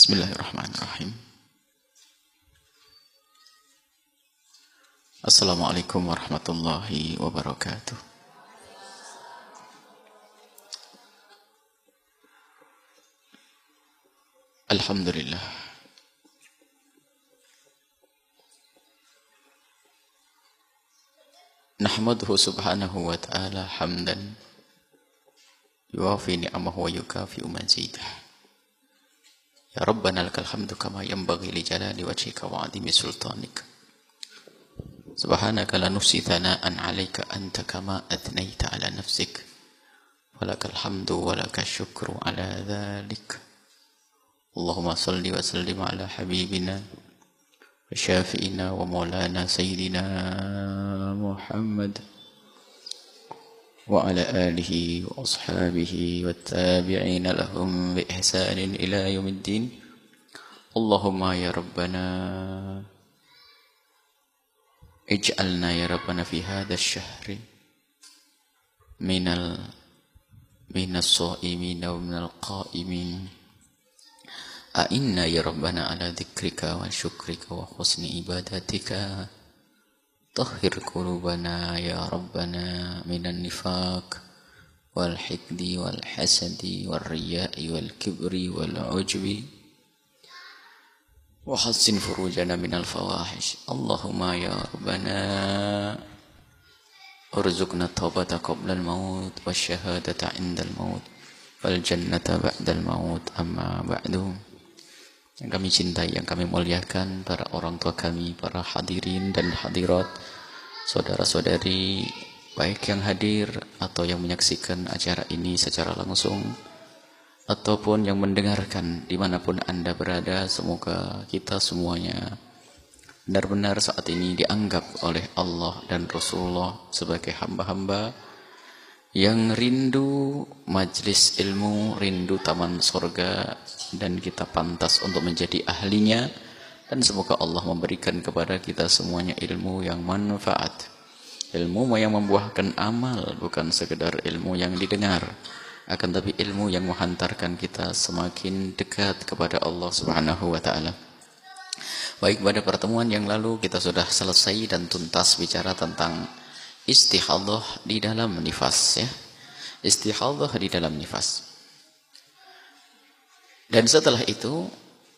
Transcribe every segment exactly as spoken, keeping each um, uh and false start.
Bismillahirrahmanirrahim. Assalamualaikum warahmatullahi wabarakatuh. Alhamdulillah. Nahmaduhu subhanahu wa ta'ala hamdan yuwafi ni'amahu wa yukafi'u mazidah. Ya Rabbana lakal hamdu kama yanbaghi li jalali wajhika wa 'azimi sultanika. Subhanaka la nuhsi thana'an 'alaika anta kama athnaita 'ala nafsik. Walakal hamdu walakal syukru 'ala dhalik. Allahumma salli wa sallim 'ala habibina wa syafi'ina wa maulana sayyidina Muhammad wa ala alihi wa ashabihi wa tabi'ina lahum bi ihsanin ila yaumiddin. Allahumma ya Rabbana ij'alna ya Rabbana fi hadha ash-shahri minal minas sha'imin wa minal qa'imin. A'inna ya Rabbana ala dzikrika wa syukrika wa husni ibadatika. Tahhir qulubana ya Rabbana minan nifaq wal hikdi wal hasadi wal riya'i wal kibri wal ujbi wa hassin furujana minal fawahish. Allahumma ya Rabbana urzuqna taubata qabla al-maut wa syahadata inda al-maut wal jannata ba'da al-maut. Amma ba'du. Yang kami cintai, yang kami muliakan, para orang tua kami, para hadirin dan hadirat, saudara-saudari, baik yang hadir atau yang menyaksikan acara ini secara langsung, ataupun yang mendengarkan dimanapun Anda berada, semoga kita semuanya benar-benar saat ini dianggap oleh Allah dan Rasulullah sebagai hamba-hamba yang rindu majlis ilmu, rindu taman sorga, dan kita pantas untuk menjadi ahlinya. Dan semoga Allah memberikan kepada kita semuanya ilmu yang manfaat, ilmu yang membuahkan amal, bukan sekedar ilmu yang didengar, akan tapi ilmu yang menghantarkan kita semakin dekat kepada Allah Subhanahu wa ta'ala. Baik, pada pertemuan yang lalu kita sudah selesai dan tuntas bicara tentang istihadhah di dalam nifas, ya. Istihadhah di dalam nifas. Dan setelah itu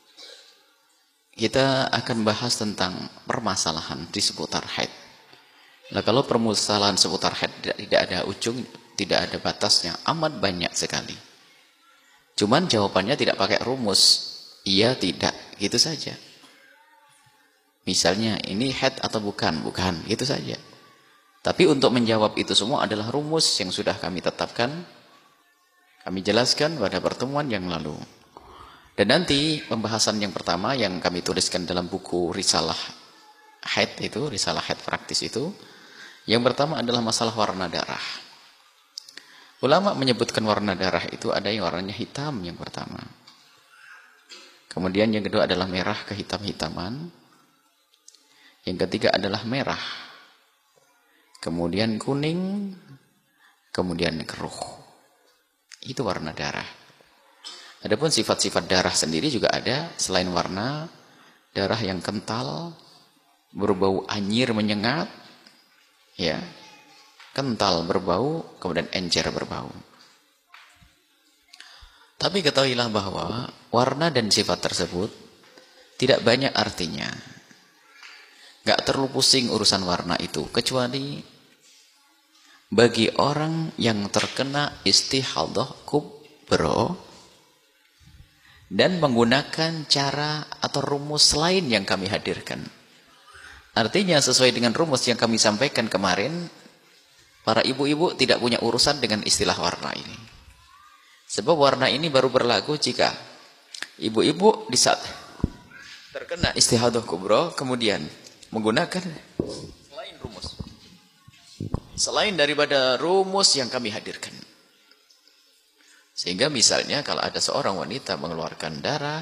kita akan bahas tentang permasalahan di seputar haid. Nah, kalau permasalahan seputar haid tidak, tidak ada ujung, tidak ada batasnya, amat banyak sekali. Cuman jawabannya tidak pakai rumus, iya tidak, gitu saja. Misalnya ini haid atau bukan, bukan, gitu saja. Tapi untuk menjawab itu semua adalah rumus yang sudah kami tetapkan, kami jelaskan pada pertemuan yang lalu. Dan nanti pembahasan yang pertama yang kami tuliskan dalam buku Risalah Haid itu, Risalah Haid Praktis itu, yang pertama adalah masalah warna darah. Ulama menyebutkan warna darah itu ada yang warnanya hitam yang pertama. Kemudian yang kedua adalah merah kehitam-hitaman. Yang ketiga adalah merah. Kemudian kuning, kemudian keruh. Itu warna darah. Adapun sifat-sifat darah sendiri juga ada, selain warna, darah yang kental, berbau anyir menyengat, ya, kental berbau, kemudian encer berbau. Tapi ketahuilah bahwa warna dan sifat tersebut tidak banyak artinya. Gak terlalu pusing urusan warna itu, kecuali bagi orang yang terkena istihadhah kubra dan menggunakan cara atau rumus lain yang kami hadirkan. Artinya sesuai dengan rumus yang kami sampaikan kemarin, para ibu-ibu tidak punya urusan dengan istilah warna ini. Sebab warna ini baru berlaku jika ibu-ibu di saat terkena istihadhah kubra kemudian menggunakan selain rumus, selain daripada rumus yang kami hadirkan. Sehingga misalnya kalau ada seorang wanita mengeluarkan darah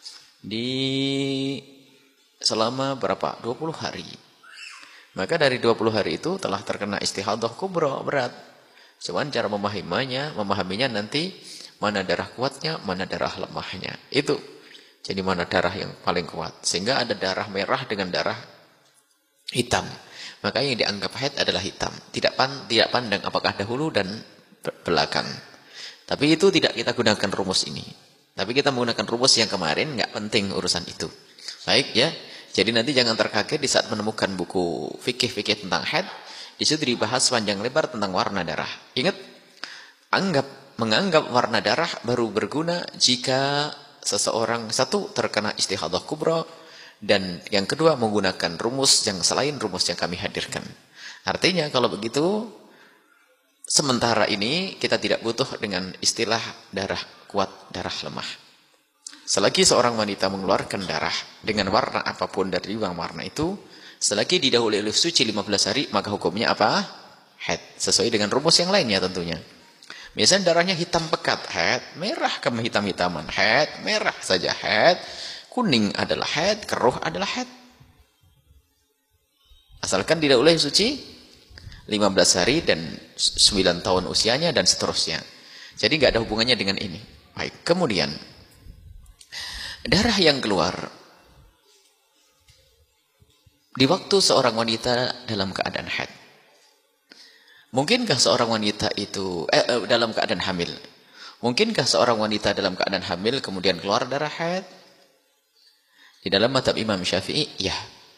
di selama berapa? dua puluh hari. Maka dari dua puluh hari itu telah terkena istihadhah kubra, berat. Cuman cara memahaminya, memahaminya nanti mana darah kuatnya, mana darah lemahnya. Itu. Jadi mana darah yang paling kuat? Sehingga ada darah merah dengan darah hitam. Maka yang dianggap haid adalah hitam. Tidak pan, tidak pandang apakah dahulu dan belakang. Tapi itu tidak kita gunakan rumus ini. Tapi kita menggunakan rumus yang kemarin, nggak penting urusan itu. Baik ya. Jadi nanti jangan terkaget di saat menemukan buku fikih-fikih tentang haid, di situ dibahas panjang lebar tentang warna darah. Ingat, anggap menganggap warna darah baru berguna jika seseorang satu terkena istihadah kubra, dan yang kedua menggunakan rumus yang selain rumus yang kami hadirkan. Artinya kalau begitu, sementara ini kita tidak butuh dengan istilah darah kuat, darah lemah. Selagi seorang wanita mengeluarkan darah dengan warna apapun dari warna itu, selagi didahului oleh suci lima belas hari, maka hukumnya apa? Haid. Sesuai dengan rumus yang lainnya tentunya. Misalnya darahnya hitam pekat, haid. Merah kehitam-hitaman, haid. Merah saja, haid. Kuning adalah haid, keruh adalah haid. Asalkan didahului suci lima belas hari dan sembilan tahun usianya dan seterusnya. Jadi nggak ada hubungannya dengan ini. Baik, kemudian darah yang keluar di waktu seorang wanita dalam keadaan haid. Mungkinkah seorang wanita itu eh, eh, dalam keadaan hamil? Mungkinkah seorang wanita dalam keadaan hamil kemudian keluar darah haid? Di dalam mazhab Imam Syafi'i, ya.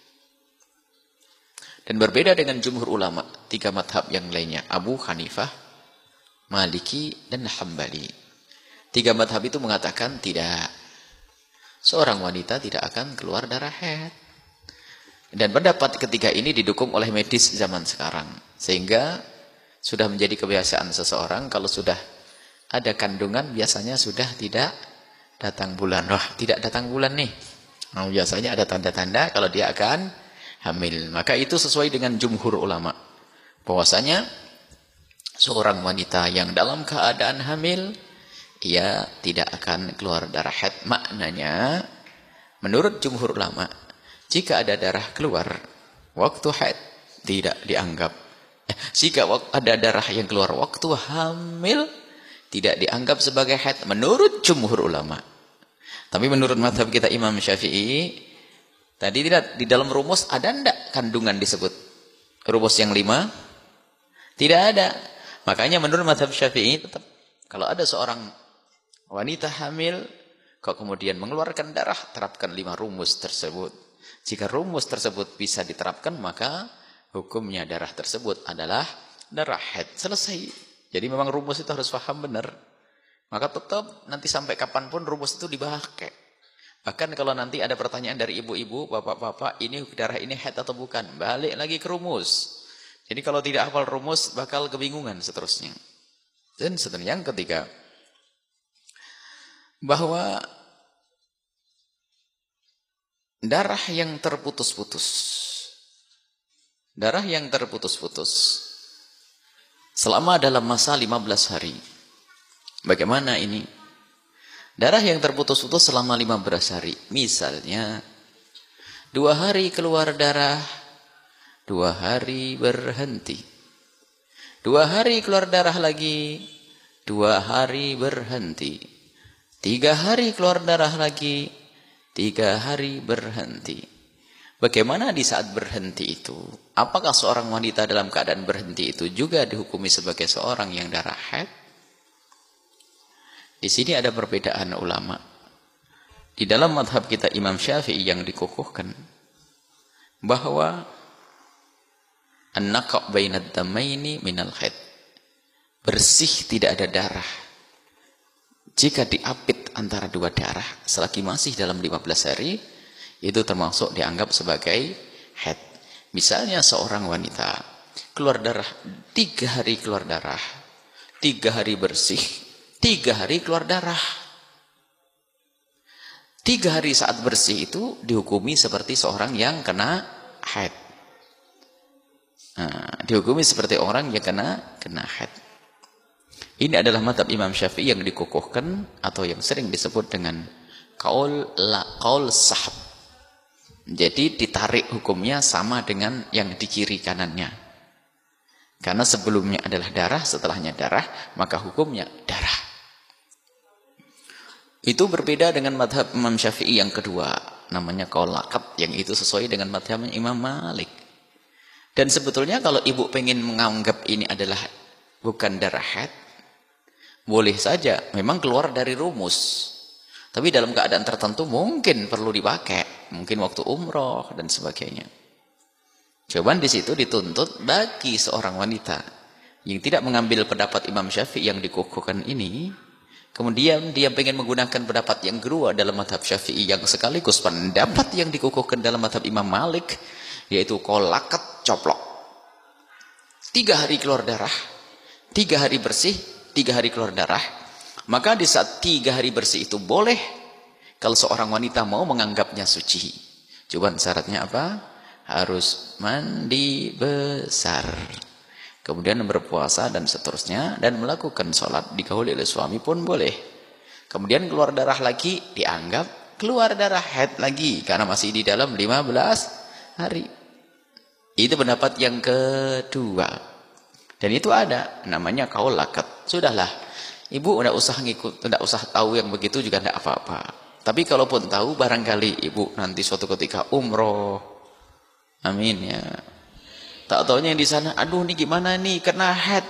Dan berbeda dengan jumhur ulama, tiga mazhab yang lainnya, Abu Hanifah, Maliki, dan Hambali. Tiga mazhab itu mengatakan tidak. Seorang wanita tidak akan keluar darah haid. Dan pendapat ketiga ini didukung oleh medis zaman sekarang. Sehingga sudah menjadi kebiasaan seseorang kalau sudah ada kandungan biasanya sudah tidak datang bulan. Wah, tidak datang bulan nih. Nah, biasanya ada tanda-tanda kalau dia akan hamil. Maka itu sesuai dengan jumhur ulama. Bahwasanya seorang wanita yang dalam keadaan hamil, ia tidak akan keluar darah haid. Maknanya, menurut jumhur ulama, jika ada darah keluar waktu haid, tidak dianggap. Eh, jika ada darah yang keluar waktu hamil, tidak dianggap sebagai haid menurut jumhur ulama. Tapi menurut mazhab kita Imam Syafi'i, tadi tidak di dalam rumus ada enggak kandungan disebut? Rumus yang lima? Tidak ada. Makanya menurut mazhab Syafi'i tetap kalau ada seorang wanita hamil kok kemudian mengeluarkan darah, terapkan lima rumus tersebut. Jika rumus tersebut bisa diterapkan, maka hukumnya darah tersebut adalah darah haid. Selesai. Jadi memang rumus itu harus paham benar. Maka tetap nanti sampai kapanpun rumus itu dipakai. Bahkan kalau nanti ada pertanyaan dari ibu-ibu, bapak-bapak, ini darah ini haid atau bukan? Balik lagi ke rumus. Jadi kalau tidak hafal rumus, bakal kebingungan seterusnya. Dan seterusnya yang ketiga, bahwa darah yang terputus-putus, darah yang terputus-putus selama dalam masa lima belas hari. Bagaimana ini? Darah yang terputus-putus selama lima belas hari. Misalnya, dua hari keluar darah, dua hari berhenti. Dua hari keluar darah lagi, dua hari berhenti. Tiga hari keluar darah lagi, tiga hari berhenti. Bagaimana di saat berhenti itu? Apakah seorang wanita dalam keadaan berhenti itu juga dihukumi sebagai seorang yang darah haid? Di sini ada perbedaan ulama. Di dalam mazhab kita Imam Syafi'i yang dikukuhkan bahwa an-naqa' bainad damaini minal haid. Bersih, tidak ada darah. Jika diapit antara dua darah selagi masih dalam lima belas hari, itu termasuk dianggap sebagai haid. Misalnya seorang wanita keluar darah, tiga hari keluar darah, tiga hari bersih, tiga hari keluar darah. Tiga hari saat bersih itu dihukumi seperti seorang yang kena haid. Nah, dihukumi seperti orang yang kena kena haid. Ini adalah mazhab Imam Syafi'i yang dikukuhkan atau yang sering disebut dengan qaul la qaul sahab. Jadi ditarik hukumnya sama dengan yang di kiri kanannya. Karena sebelumnya adalah darah, setelahnya darah, maka hukumnya darah. Itu berbeda dengan madhab Imam Syafi'i yang kedua, namanya qaul laqat, yang itu sesuai dengan madhab Imam Malik. Dan sebetulnya kalau ibu pengen menganggap ini adalah bukan darah haid, boleh saja, memang keluar dari rumus. Tapi dalam keadaan tertentu mungkin perlu dipakai, mungkin waktu umroh dan sebagainya. Jawaban di situ dituntut bagi seorang wanita yang tidak mengambil pendapat Imam Syafi'i yang dikukuhkan ini, kemudian dia ingin menggunakan pendapat yang kedua dalam madhab Syafi'i yang sekaligus pendapat yang dikukuhkan dalam madhab Imam Malik, yaitu qaul laqat, coplok. Tiga hari keluar darah, tiga hari bersih, tiga hari keluar darah. Maka di saat tiga hari bersih itu boleh kalau seorang wanita mau menganggapnya suci. Cuman syaratnya apa? Harus mandi besar, kemudian berpuasa dan seterusnya, dan melakukan sholat dikahului oleh suami pun boleh. Kemudian keluar darah lagi dianggap keluar darah haid lagi karena masih di dalam lima belas hari. Itu pendapat yang kedua, dan itu ada namanya qaul laqat. Sudahlah, ibu tidak usah ngikut, tidak usah tahu yang begitu juga tidak apa-apa. Tapi kalaupun tahu, barangkali ibu nanti suatu ketika umroh, amin ya, tak taunya di sana, aduh ini gimana nih kena haid.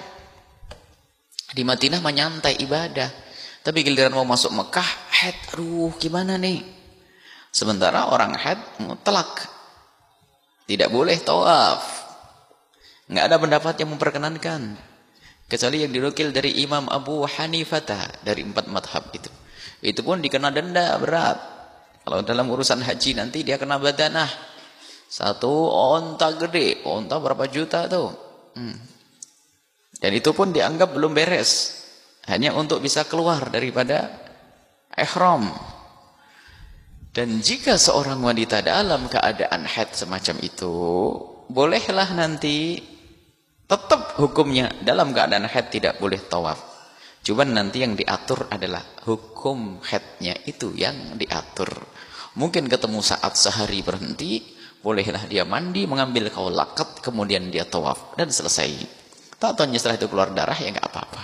Di Madinah menyantai ibadah, tapi giliran mau masuk Mekah haid, aduh gimana nih. Sementara orang haid mutlak tidak boleh tawaf, nggak ada pendapat yang memperkenankan kecuali yang dinukil dari Imam Abu Hanifah dari empat madhab itu. Itu pun dikena denda berat. Kalau dalam urusan haji nanti dia kena badanah. Satu onta gede, onta berapa juta tuh. Hmm. Dan itu pun dianggap belum beres. Hanya untuk bisa keluar daripada ihram. Dan jika seorang wanita dalam keadaan haid semacam itu, bolehlah nanti tetap hukumnya dalam keadaan haid tidak boleh tawaf. Cuman nanti yang diatur adalah hukum haidnya itu yang diatur. Mungkin ketemu saat sehari berhenti, bolehlah dia mandi, mengambil qaul laqat, kemudian dia tawaf dan selesai. Tak tahunya setelah itu keluar darah ya nggak apa-apa.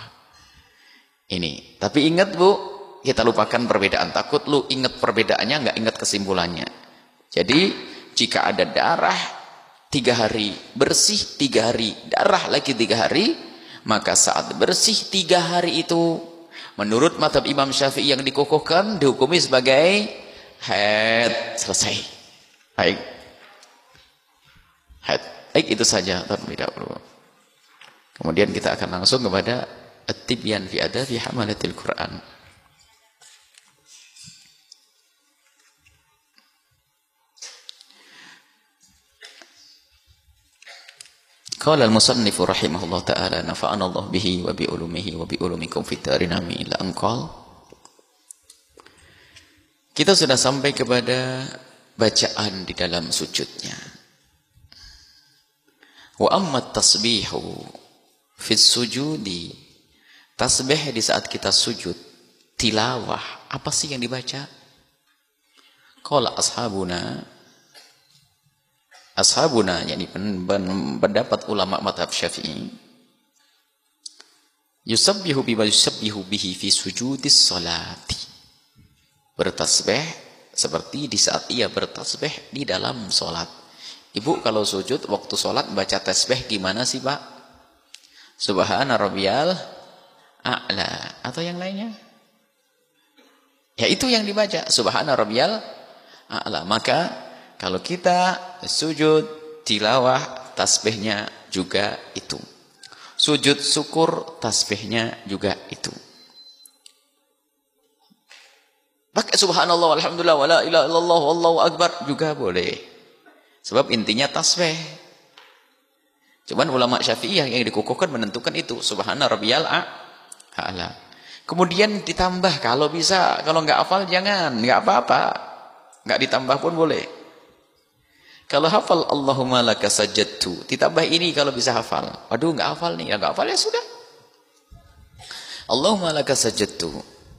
Ini, tapi ingat Bu, kita lupakan perbedaan. Takut lu ingat perbedaannya, nggak ingat kesimpulannya. Jadi jika ada darah tiga hari bersih, tiga hari darah lagi tiga hari, maka saat bersih tiga hari itu, menurut madhab Imam Syafi'i yang dikukuhkan, dihukumi sebagai haid. Selesai. Baik. Haid. Baik, itu saja terlebih dahulu. Kemudian kita akan langsung kepada at-tibyan fi adabi hamalatil Quran. Qala al-musannif rahimahullah ta'ala nafa'ana Allah bihi wa bi ulumihi wa bi ulumikum fid darin amin. Ila anqal. Kita sudah sampai kepada bacaan di dalam sujudnya. Wa amma tasbihu fi sujudi, tasbih di saat kita sujud, tilawah, apa sih yang dibaca? Qala ashabuna, ashabuna yakni pendapat ulama mazhab Syafi'i, yusabbihu bima yusabbihu bihi fi sujudis salati, bertasbih seperti di saat ia bertasbih di dalam salat. Ibu kalau sujud waktu salat baca tasbih gimana sih Pak? Subhana rabbiyal a'la atau yang lainnya? Ya itu yang dibaca, subhana rabbiyal a'la. Maka kalau kita sujud tilawah, tasbihnya juga itu. Sujud syukur, tasbihnya juga itu. Pakai subhanallah, alhamdulillah, wala ilaha illallah, wallahu akbar juga boleh. Sebab intinya tasbih. Cuman ulama Syafi'iyah yang dikukuhkan menentukan itu. Subhana rabbiyal a'la. Kemudian ditambah kalau bisa, kalau nggak hafal jangan, nggak apa-apa. Nggak ditambah pun boleh. Kalau hafal Allahumma laka sajadtu, ditambah ini kalau bisa hafal. Waduh nggak hafal nih, nggak hafal ya sudah. Allahumma laka sajadtu.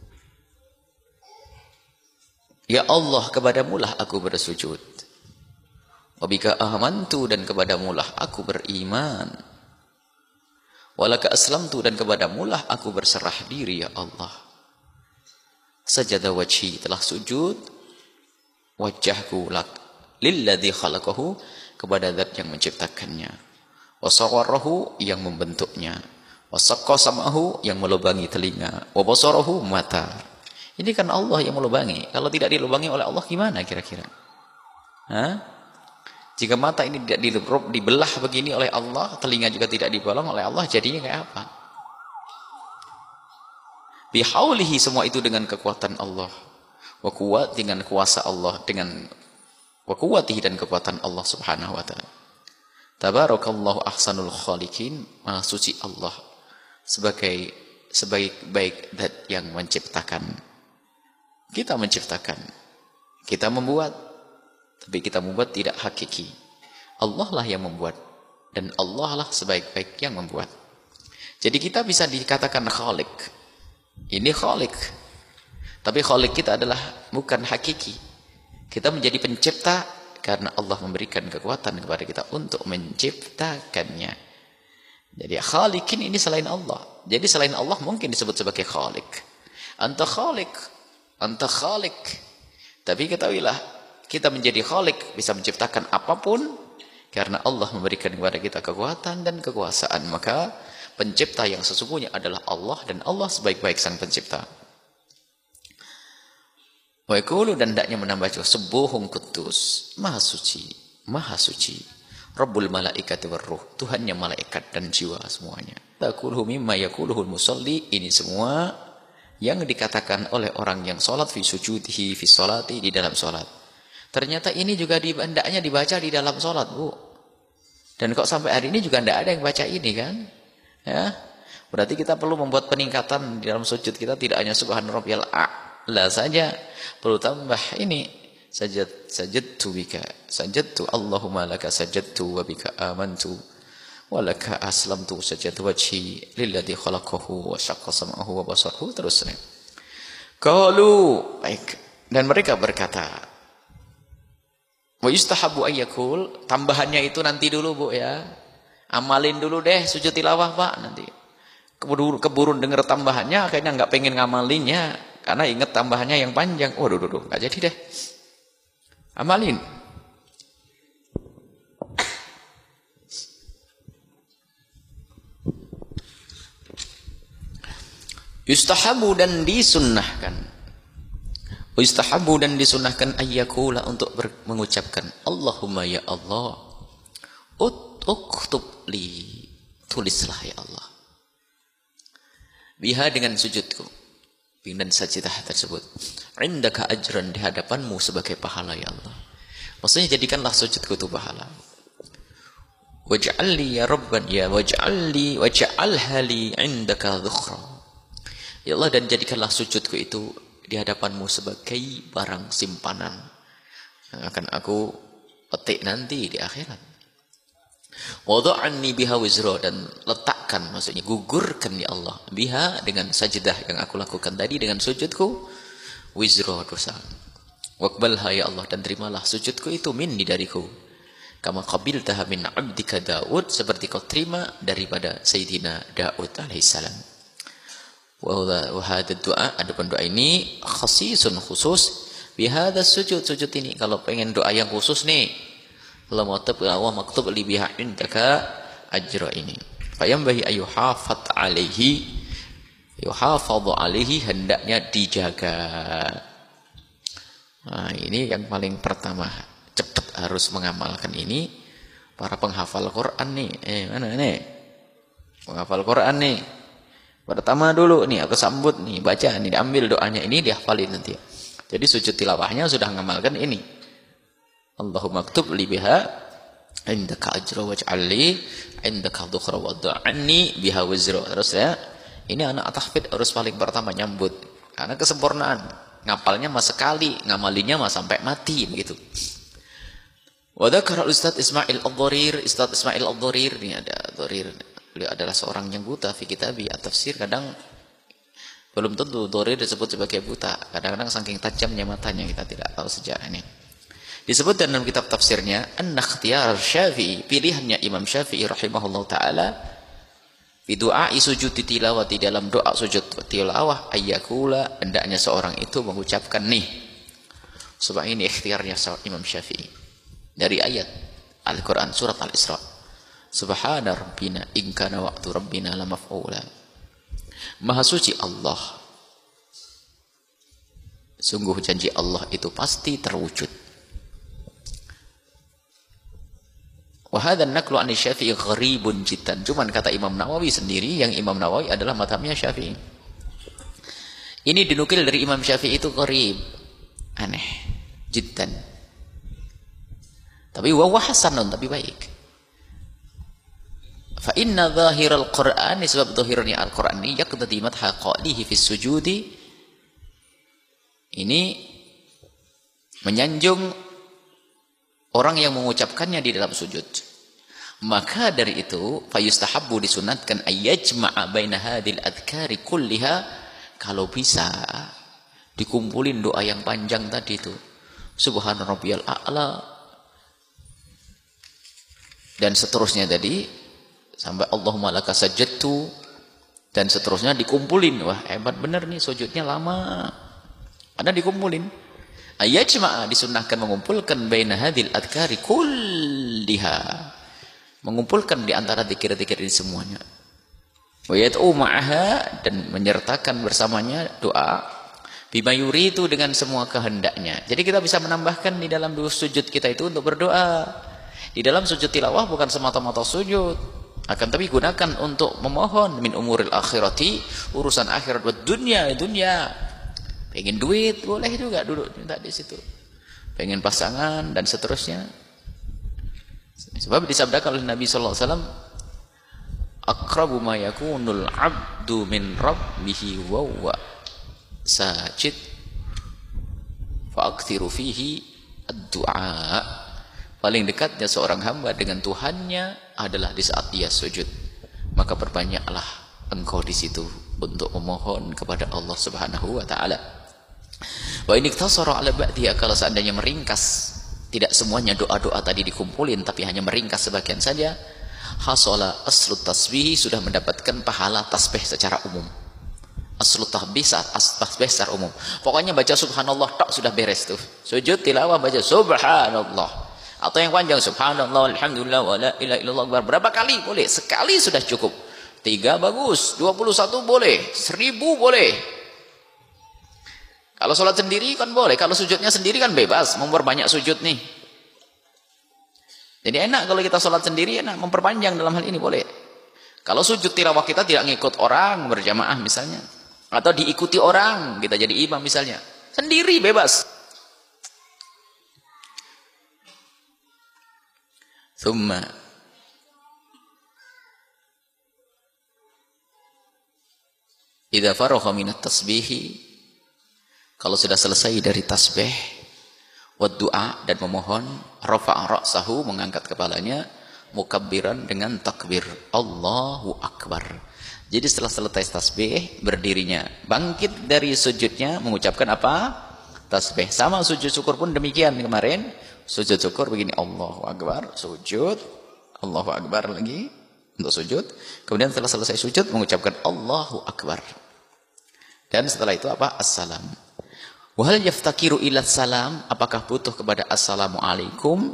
Ya Allah, kepadamulah aku bersujud. Wabika amantu, dan kepadamulah aku beriman. Walaka aslamtu, dan kepadamulah aku berserah diri ya Allah. Sajada wajhi, telah sujud wajahku lak lilladzi khalaqahu, kepada zat yang menciptakannya. Wa sawwarahu, yang membentuknya. Wa saqqa sam'ahu, yang melubangi telinga. Wa basarahu, mata. Ini kan Allah yang melubangi. Kalau tidak dilubangi oleh Allah gimana kira-kira? Hah? Jika mata ini tidak dibelah begini oleh Allah, telinga juga tidak dibolong oleh Allah, jadinya kayak apa? Bihaulihi, semua itu dengan kekuatan Allah. Wa kuwat, dengan kuasa Allah, dengan wa kuwatihi, dan kekuatan Allah subhanahu wa ta'ala. Tabarakallahu ahsanul khaliqin, maha suci Allah sebagai sebaik-baik zat yang menciptakan. Kita menciptakan, kita membuat, tapi kita membuat tidak hakiki. Allah lah yang membuat, dan Allah lah sebaik-baik yang membuat. Jadi kita bisa dikatakan khaliq. Ini khaliq. Tapi khaliq kita adalah bukan hakiki. Kita menjadi pencipta karena Allah memberikan kekuatan kepada kita untuk menciptakannya. Jadi khaliqin ini selain Allah. Jadi selain Allah mungkin disebut sebagai khaliq. Anta khaliq, anta khaliq. Tapi ketahuilah, kita menjadi khaliq, bisa menciptakan apapun karena Allah memberikan kepada kita kekuatan dan kekuasaan. Maka pencipta yang sesungguhnya adalah Allah, dan Allah sebaik-baik sang pencipta. Wa yaqulu, dan hendaknya menambah juga, subuhun quddus, maha suci, maha suci, Rabbul malaikati warruh, Tuhannya malaikat dan jiwa semuanya. Taquluhu mimma yaquluhul musalli, ini semua yang dikatakan oleh orang yang salat fi sujudihi fi sholati, di dalam salat. Ternyata ini juga di, hendaknya dibaca di dalam salat, Bu. Dan kok sampai hari ini juga tidak ada yang baca ini kan? Ya, berarti kita perlu membuat peningkatan di dalam sujud kita, tidak hanya subhan rabbiyal a'la saja, perlu tambah ini sajad sajadtu bika sajadtu Allahumma laka sajadtu wa bika amantu wa laka aslamtu sajadtu wajhi lilladzi khalaqahu wa syaqqa sam'ahu wa basarahu, terusnya. Qalu, baik, dan mereka berkata, wa yustahabu ayyakul, tambahannya itu nanti dulu, Bu, ya. Amalin dulu deh sujud tilawah, Pak, nanti. Keburu keburun dengar tambahannya, akhirnya nggak pengen ngamalinnya karena ingat tambahannya yang panjang. Waduh, duh, duh, nggak jadi deh. Amalin. Yustahabu, dan disunnahkan. Yustahabu, dan disunnahkan ayyakula, untuk mengucapkan Allahumma ya Allah, uktub li, tulislah ya Allah, biha, dengan sujudku dan sajidah tersebut, indaka ajran, di hadapanmu sebagai pahala ya Allah. Maksudnya jadikanlah sujudku itu pahala. Waj'alli ya Rabban, ya waj'alli waj'alha li indaka dhukhra, ya Allah, dan jadikanlah sujudku itu di hadapanmu sebagai barang simpanan yang akan aku petik nanti di akhirat. Wada'anni biha wizra, dan letakkan, maksudnya gugurkan ya Allah, biha, dengan sajidah yang aku lakukan tadi, dengan sujudku, wizra, dosa. Waqbalha ya Allah, dan terimalah sujudku itu minni, dariku, kama qabiltaha min abdika Daud, seperti kau terima daripada Sayyidina Daud alaihissalam. Wa hadha doa, adapun doa ini khasisun, khusus, bihadha sujud, sujud ini. Kalau pengen doa yang khusus nih, Allah maktub li biha indaka ajra ini, fayambahi ayuhafat alaihi, yuhafadhu alaihi, hendaknya dijaga. Nah, ini yang paling pertama, cepat harus mengamalkan ini. Para penghafal Quran nih, eh mana nih penghafal Quran nih, pertama dulu nih aku sambut nih, baca nih, diambil doanya ini, dihafalin nanti. Jadi sujud tilawahnya sudah mengamalkan ini. Allahumma aktub li biha indaka ajra waj'alli indaka dhukhra wad'anni biha wizra. Terus ya, ini anak tahfidz harus paling pertama nyambut, karena kesempurnaan. Ngapalnya mah sekali, ngamalinya mah sampai mati begitu. Wa dzakara Ustaz Ismail Ad-Dharir, Ustaz Ismail Ad-Dharir, ini ada Dharir. Beliau adalah seorang yang buta fi kitabi at-tafsir. Kadang belum tentu Dharir disebut sebagai buta. Kadang-kadang saking tajamnya matanya kita tidak tahu sejarah ini. Disebut dalam kitab tafsirnya, an-ikhtiyar Syafi'i, pilihannya Imam Syafi'i rahimahullah ta'ala, Bidu'a sujud tilawati, dalam doa sujud tilawah ayyakula, hendaknya seorang itu mengucapkan nih. Sebab ini ikhtiarnya Imam Syafi'i dari ayat Al-Quran surat Al-Isra. Subhana rabbina in kana wa'du rabbina la maf'ula. Maha suci Allah, sungguh janji Allah itu pasti terwujud. Wa hadha an-naqlu 'an Syafi'i gharibun jiddan. Cuman kata Imam Nawawi sendiri, yang Imam Nawawi adalah mazhabnya Syafi'i. Ini dinukil dari Imam Syafi'i itu gharib, aneh, jiddan. Tapi wa hasanun, tapi baik. Fa inna zahiral Qur'an, sebab zahirnya Al-Qur'an ini yaqtadi madha qalihi fi sujudi, ini menyanjung orang yang mengucapkannya di dalam sujud. Maka dari itu fayustahabbu, disunatkan ayyajma'a baina hadhil adhkari kulliha, kalau bisa dikumpulin doa yang panjang tadi itu, subhana rabbiyal a'la dan seterusnya tadi sampai Allahumma laka sajadtu dan seterusnya dikumpulin. Wah, hebat bener nih, sujudnya lama. Ada dikumpulin. Ayyajma'a, disunnahkan mengumpulkan baina hadhil adhkari kulliha, mengumpulkan di antara zikir-zikir ini semuanya. Wa yad'u ma'aha, dan menyertakan bersamanya doa bima yuridu, dengan semua kehendaknya. Jadi kita bisa menambahkan di dalam sujud kita itu untuk berdoa. Di dalam sujud tilawah bukan semata-mata sujud, akan tapi gunakan untuk memohon min umuril akhirati, urusan akhirat, buat dunia, dunia. Pengen duit boleh juga duduk minta di situ. Pengen pasangan dan seterusnya. Sebab disabdakan oleh Nabi sallallahu alaihi wasallam, aqrabu ma yakunul 'abdu min rabbihi wa huwa sajid fa aktsiru fihi ad-du'a. Paling dekatnya seorang hamba dengan Tuhannya adalah di saat dia sujud. Maka perbanyaklah engkau di situ untuk memohon kepada Allah Subhanahu wa taala. Wa in iktasara ala ba'diha, kalau seandainya meringkas, tidak semuanya doa-doa tadi dikumpulin tapi hanya meringkas sebagian saja, hasala aslut tasbih, sudah mendapatkan pahala tasbih secara umum. Aslut tasbih, tasbih secara umum. Pokoknya baca subhanallah tak sudah beres tuh. Sujud tilawah baca subhanallah. Atau yang panjang subhanallah alhamdulillah wa la ilaha illallah akbar. Berapa kali boleh? Sekali sudah cukup. Tiga bagus, dua puluh satu boleh, seribu boleh. Kalau sholat sendiri kan boleh, kalau sujudnya sendiri kan bebas, memperbanyak sujud nih. Jadi enak kalau kita sholat sendiri, enak memperpanjang dalam hal ini boleh. Kalau sujud tilawah kita tidak ngikut orang berjamaah misalnya, atau diikuti orang, kita jadi imam misalnya, sendiri bebas. Thumma idza faragha minat tasbihi, kalau sudah selesai dari tasbih, wa du'a, dan memohon, rafa'a ra'sahu, mengangkat kepalanya, mukabbiran, dengan takbir Allahu akbar. Jadi setelah selesai tasbih, berdirinya, bangkit dari sujudnya, mengucapkan apa? Tasbih. Sama sujud syukur pun demikian kemarin. Sujud syukur begini, Allahu akbar, sujud, Allahu akbar lagi untuk sujud. Kemudian setelah selesai sujud mengucapkan Allahu akbar. Dan setelah itu apa? Assalam. Wa hal yaftakiru ila salam, apakah butuh kepada assalamualaikum?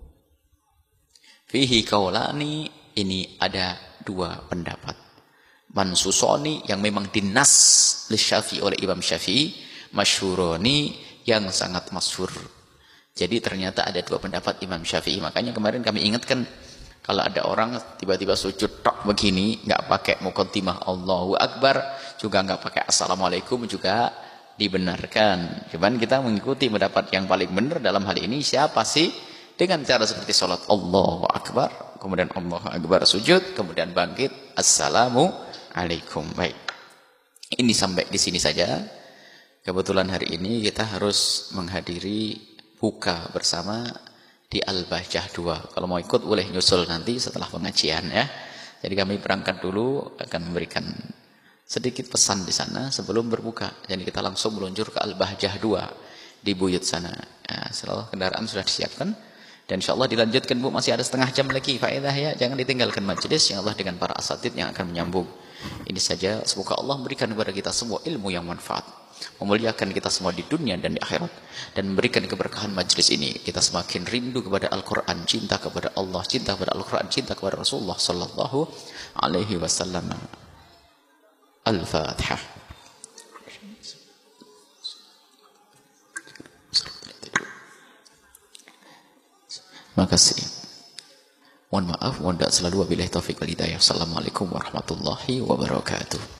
Fihi kaulani, ini ada dua pendapat. Mansusoni, yang memang dinas li Syafi'i oleh Imam Syafi'i, masyhuroni, yang sangat masyhur. Jadi ternyata ada dua pendapat Imam Syafi'i. Makanya kemarin kami ingatkan, kalau ada orang tiba-tiba sujud tok begini, nggak pakai muqaddimah Allahu Akbar, juga nggak pakai assalamualaikum, juga dibenarkan. Cuman kita mengikuti pendapat yang paling benar dalam hal ini, siapa sih? Dengan cara seperti sholat Allahu Akbar, kemudian Allahu Akbar sujud, kemudian bangkit assalamualaikum. Baik, ini sampai di sini saja. Kebetulan hari ini kita harus menghadiri buka bersama di Al-Bahjah dua. Kalau mau ikut boleh nyusul nanti setelah pengajian ya. Jadi kami berangkat dulu, akan memberikan sedikit pesan di sana sebelum berbuka. Jadi kita langsung meluncur ke Al-Bahjah dua di buyut sana. Ya, setelah kendaraan sudah disiapkan, Dan insya Allah dilanjutkan Bu, masih ada setengah jam lagi faedah ya. Jangan ditinggalkan majelis yang Allah dengan para asatid yang akan menyambung. Ini saja, semoga Allah memberikan kepada kita semua ilmu yang manfaat, memuliakan kita semua di dunia dan di akhirat, dan memberikan keberkahan majelis ini. Kita semakin rindu kepada Al-Quran, cinta kepada Allah, cinta kepada Al-Quran, cinta kepada Rasulullah Sallallahu Alaihi Wasallam. Al-Fatihah. Terima kasih. Mohon maaf, mohon tak selalu wabillahi taufiq wal hidayah. Assalamualaikum warahmatullahi wabarakatuh.